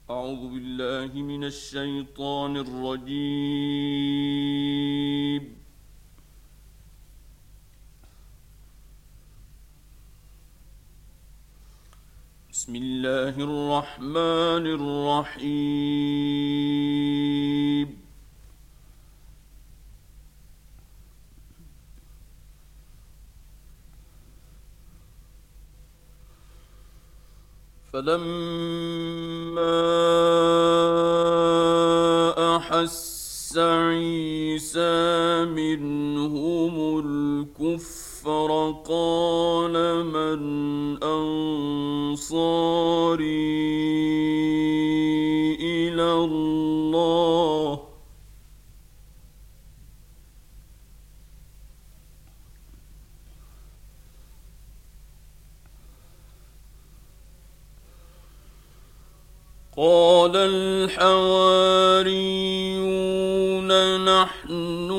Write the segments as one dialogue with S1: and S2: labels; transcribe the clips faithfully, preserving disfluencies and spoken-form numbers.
S1: أعوذ بالله من الشيطان الرجيم. بسم الله الرحمن الرحيم. فلما أحس عيسى منهم الكفر قال من أنصاري إلى الله قال الحواريون نحن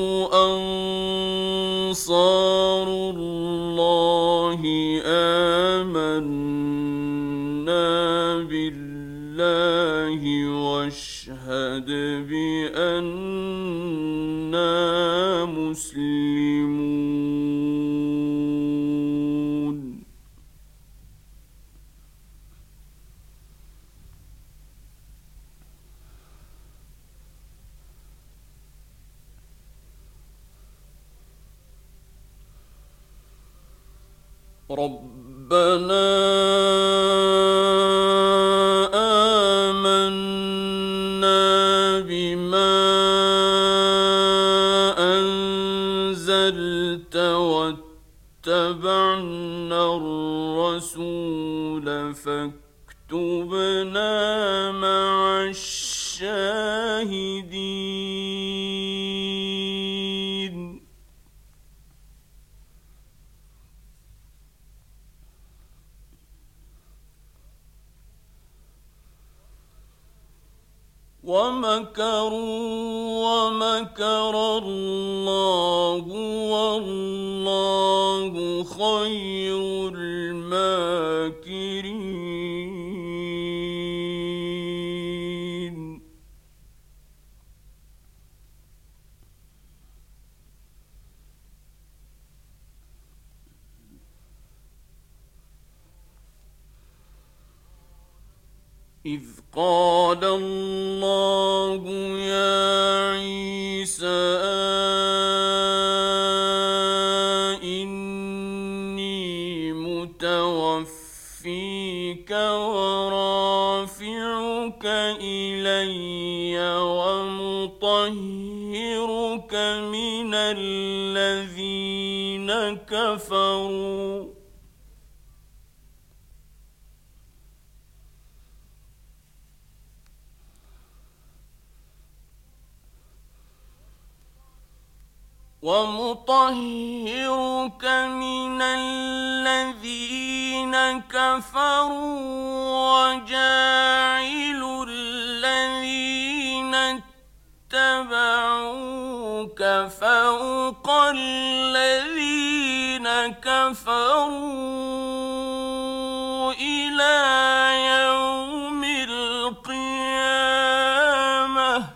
S1: أنصار الله آمنا بالله واشهد بأننا مسلمون. ربنا آمنا بما أنزلت واتبعنا الرسول فاكتبنا مع الشاهدين. ومكروا ومكر الله والله خير الماكرين. إذ قال الله يا عيسى إني متوفيك ورافعك إلي ومطهرك من الذين كفروا ومطهرك من الذين كفروا وجاعل الذين اتبعوك فوق الذين كفروا إلى يوم القيامة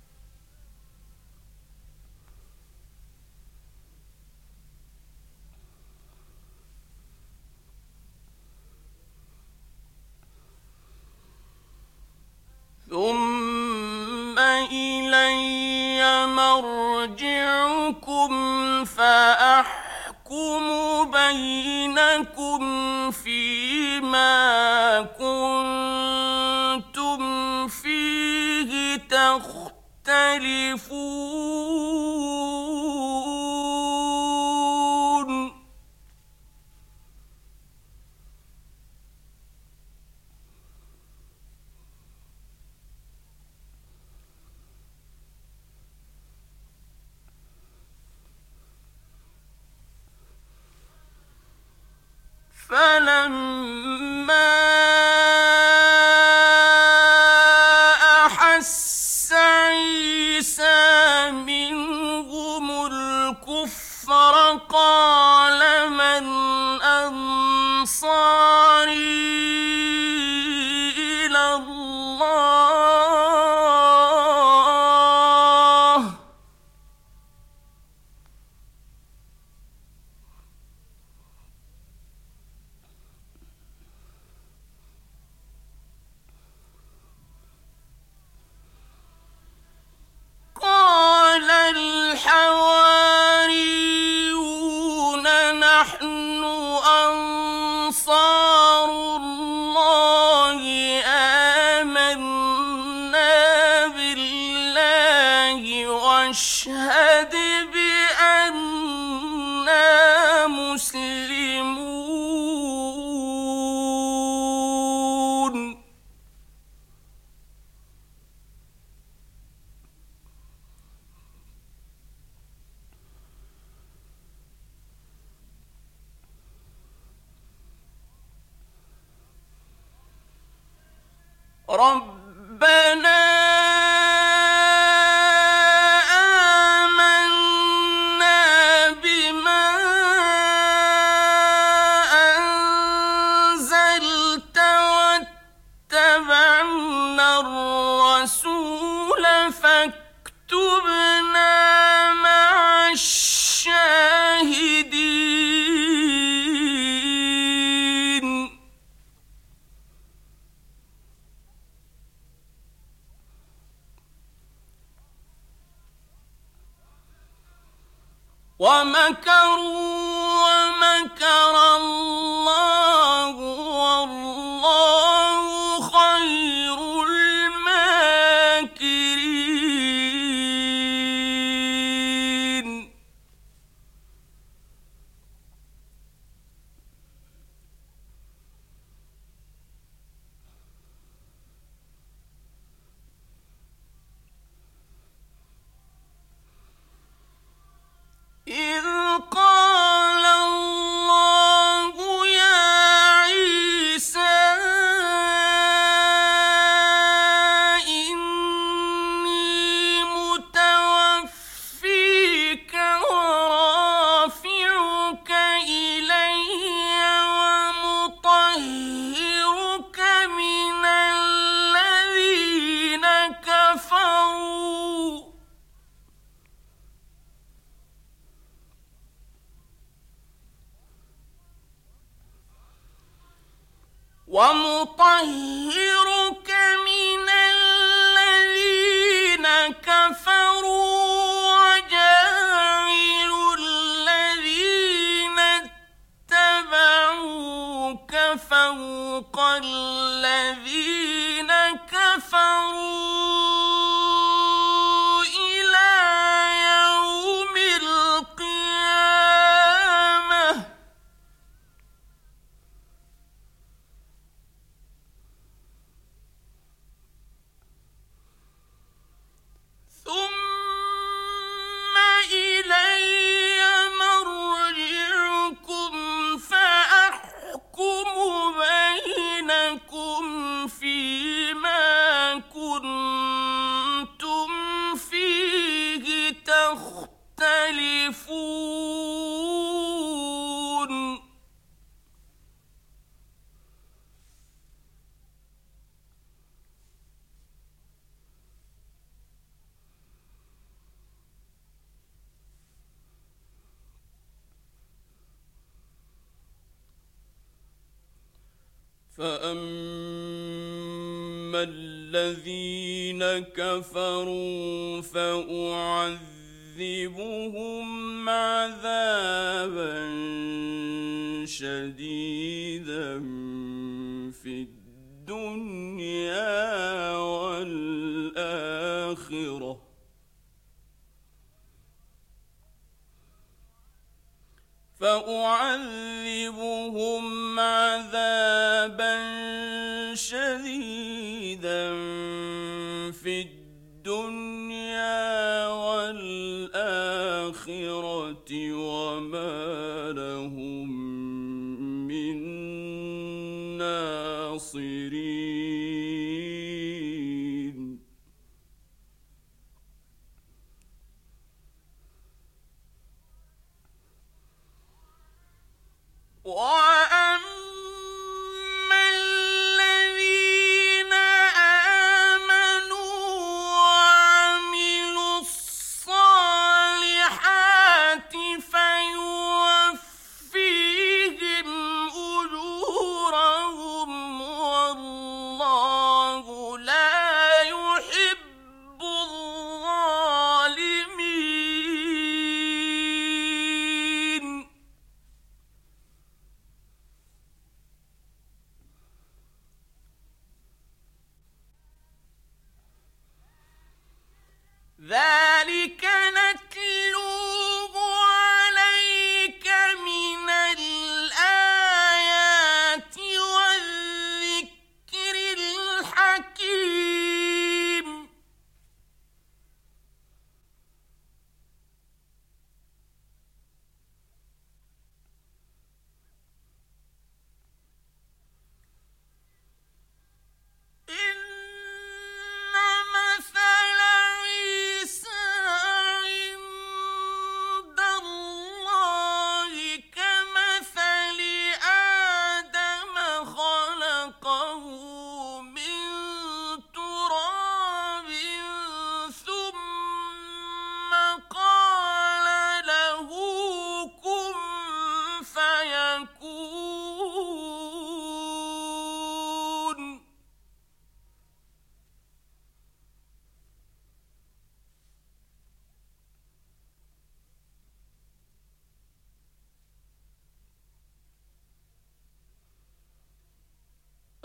S1: ثم إلي مرجعكم فأحكم بينكم فيما كنتم فيه تختلفون. فلما أحس عيسى منهم الكفر قال من أنصاري إلى الله ربنا آمنا بما أنزلت واتبعنا الرسول فاكتبنا مع الشاهدين. ومكروا ومكر الله والله خير الماكرين. إذ قال الله يا عيسى إني متوفيك ورافعك إلي ومطهرك من الذين كفروا ومطهرك من الذين كفروا وجاعل الذين اتبعوك فوق الذين كفروا إلى يوم القيامة. ثم إلي مرجعكم فأحكم بينكم فيما كنتم فيه تختلفون. فأما الذين كفروا فأعذبهم عذابا شديدا في الدنيا والآخرة فأعذبهم عذابا شديدا في الدنيا والآخرة وما لهم من ناصرين. وأما الذين آمنوا وعملوا الصالحات فيوفيهم أجورهم والله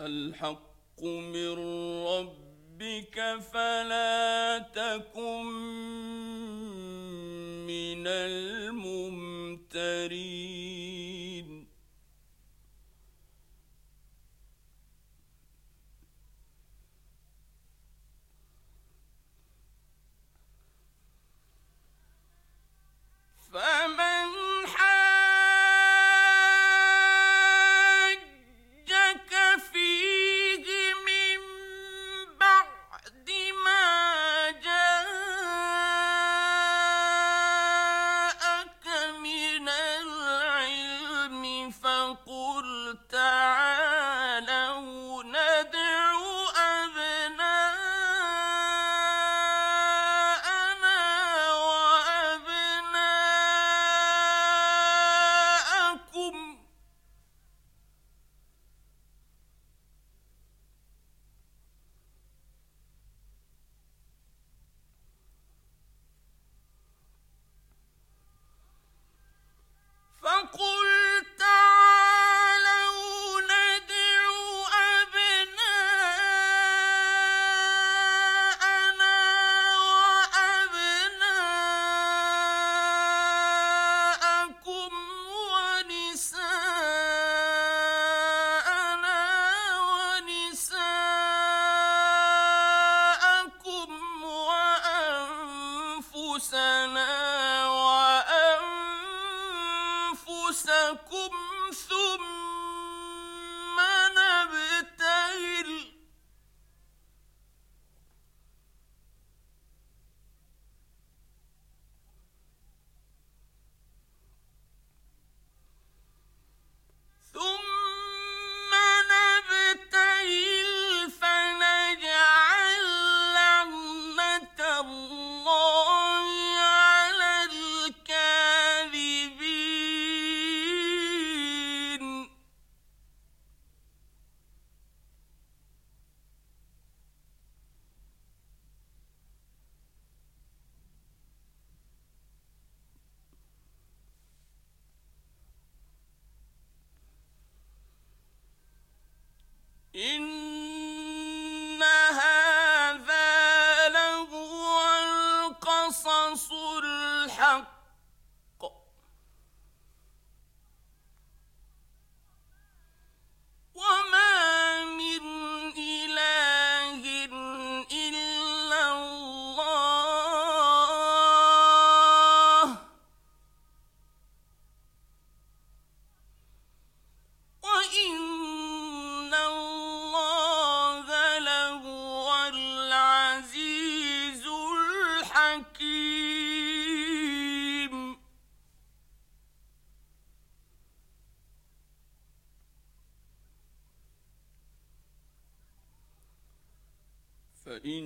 S1: الحق من ربك فلا تكن من الممترين فمن حاجك فيه من بعد ما جاءك من العلم فقل تعالوا ندع أبناءنا وأبناءكم فقل تعالوا ندع أبناءنا وأبناءكم ونساءنا ونساءكم وأنفسنا وأنفسكم ثم نبتهل ثم نبتهل فنجعل لعنة الله على الكاذبين إن هذا لهو القصص الحق وما من إله إلا الله وإن الله لهو العزيز الحكيم فإن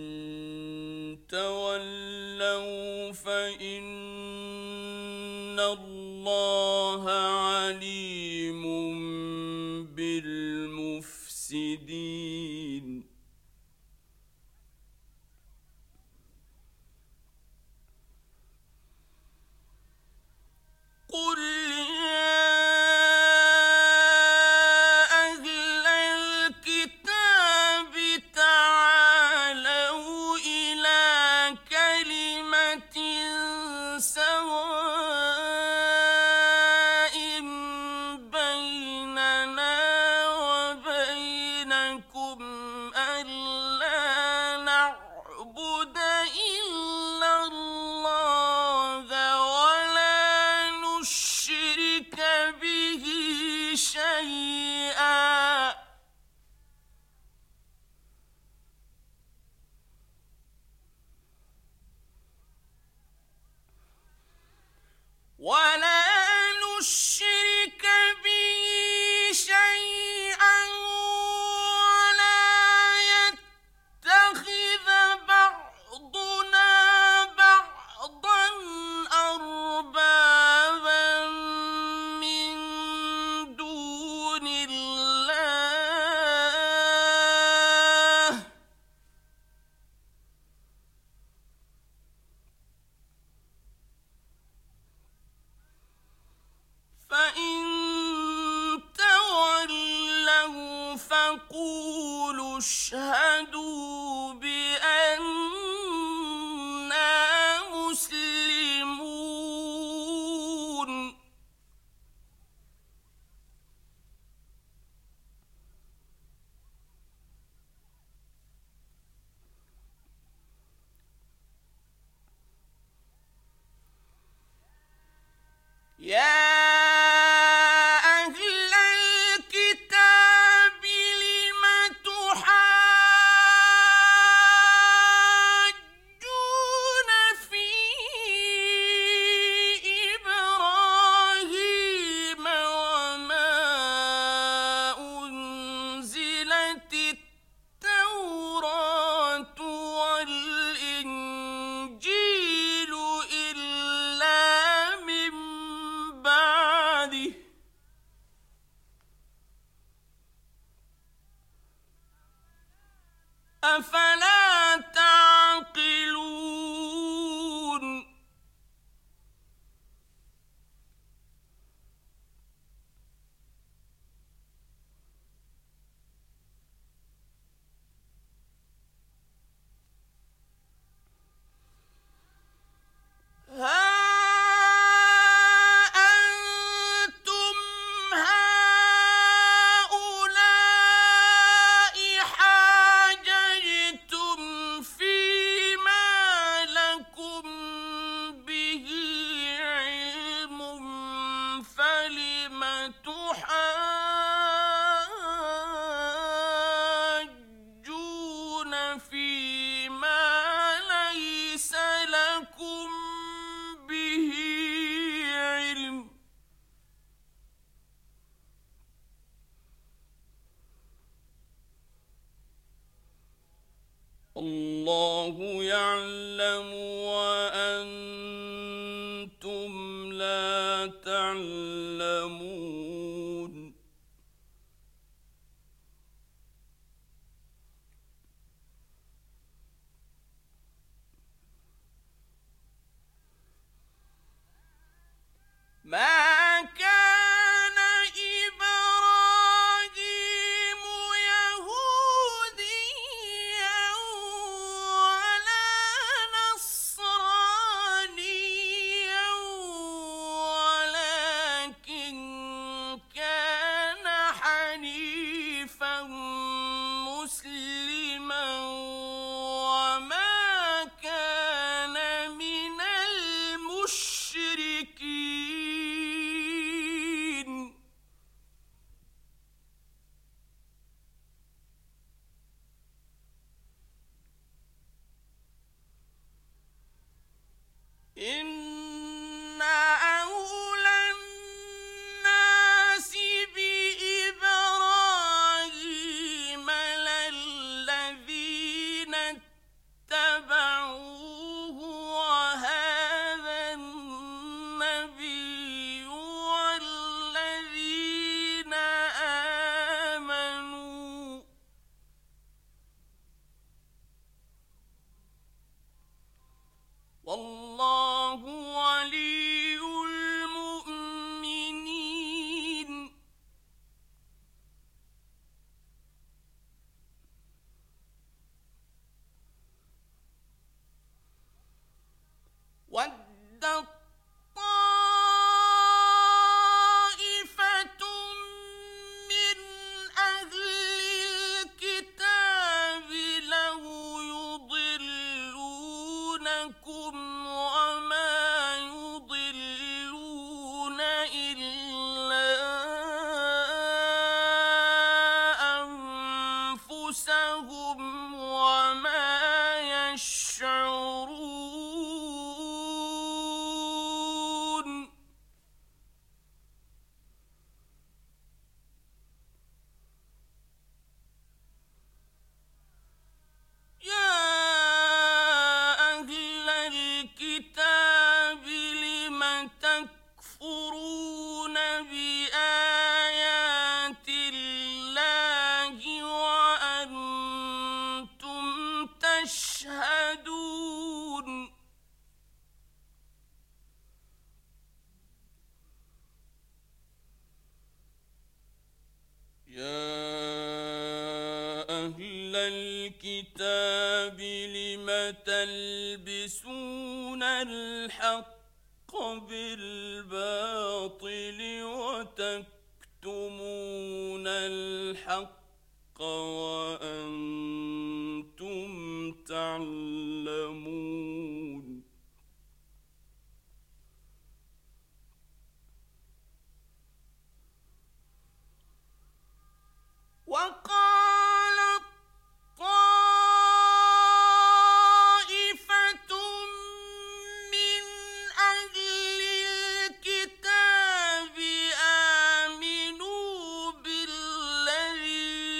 S1: تولوا فإن الله عليم بالمفسدين قل يا أهل الكتاب تعالوا إلى كلمة سواء بيننا وبينكم ألا نعبد إلا الله ولا نشرك به شيئا ولا نشرك به شيئا ولا اشهدوا بأننا مسلمون يا أفلا تعقلون الله يعلم وأنتم لا تعلمون ما كان إبراهيم يهوديا ولا نصرانيا ولكن كان حنيفا مسلما وما كان من المشركين إن أولى الناس بإبراهيم للذين اتبعوه وهذا النبي والذين آمنوا والله ولي المؤمنين ودت طائفة من أهل الكتاب لو يضلونكم وما يضلون إلا أنفسهم وما يشعرون يا أهل الكتاب لم تكفرون بآيات الله وأنتم الكتاب لم تلبسون الحق بالباطل وتكتمون الحق وأنتم تعلمون وقالت طائفة من أهل الكتاب آمنوا بالذي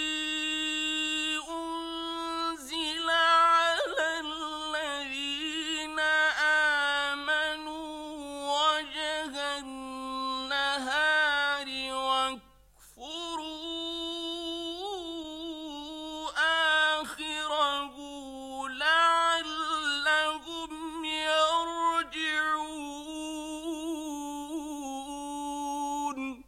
S1: أنزل على الذين آمنوا وجه النهار واكفروا آخره لعلهم يرجعون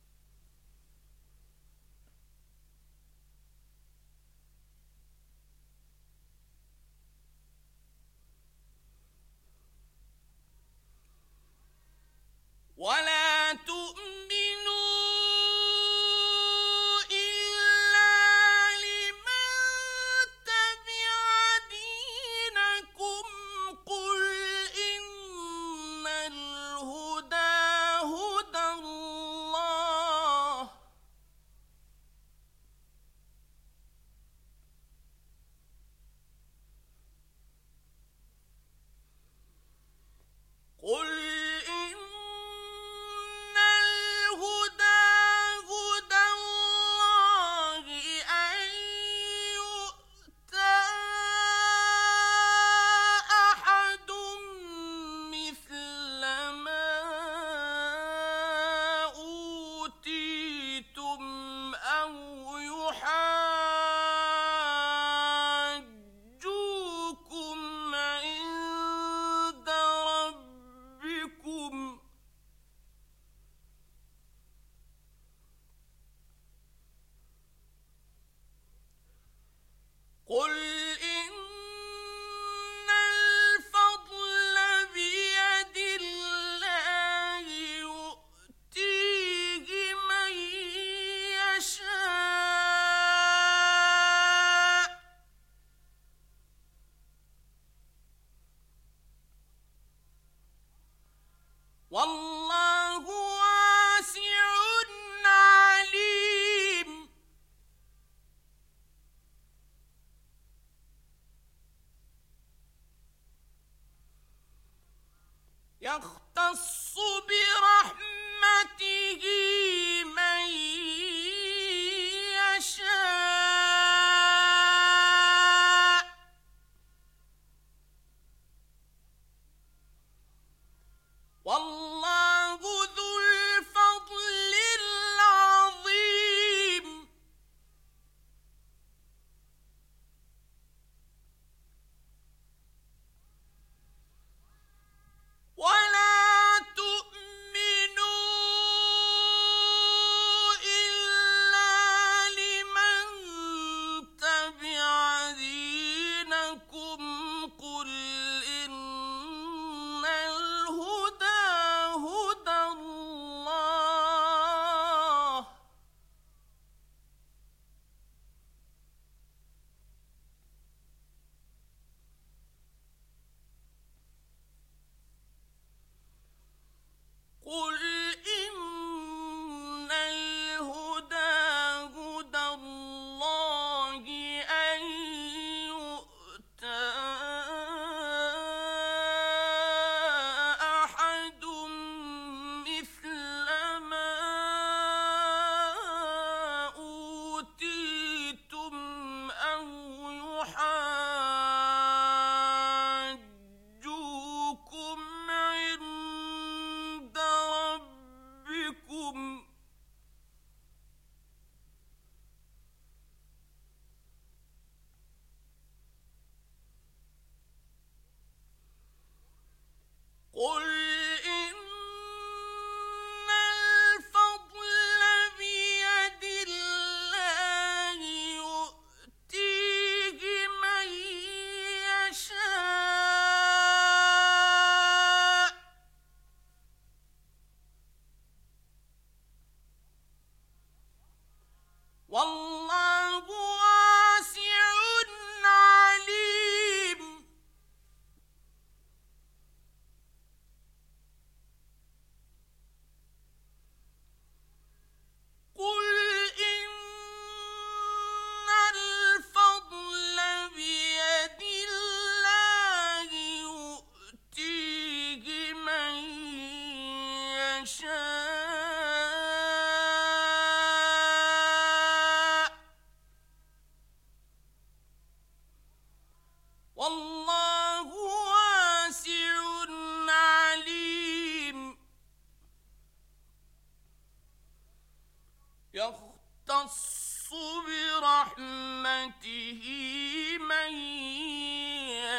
S1: ولا تؤمنوا إلا لمن تبع دينكم قل إن الهدى هدى الله قل إن الهدى هدى الله أن يؤتى أحد مثل ما أوتيتم أو يحاجوكم عند ربكم قل إن الفضل بيد الله يؤتيه من يشاء والله واسع عليم يختص برحمته من يشاء والله ذو الفضل العظيم ولا تؤمنوا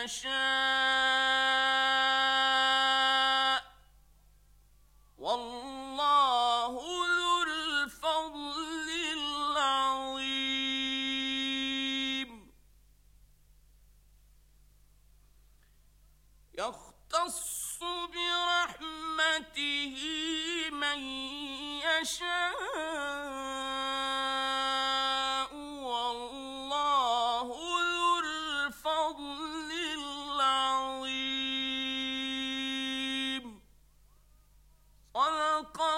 S1: يشاء والله ذو الفضل العظيم يختص برحمته من يشاء والله ذو الفضل العظيم صدق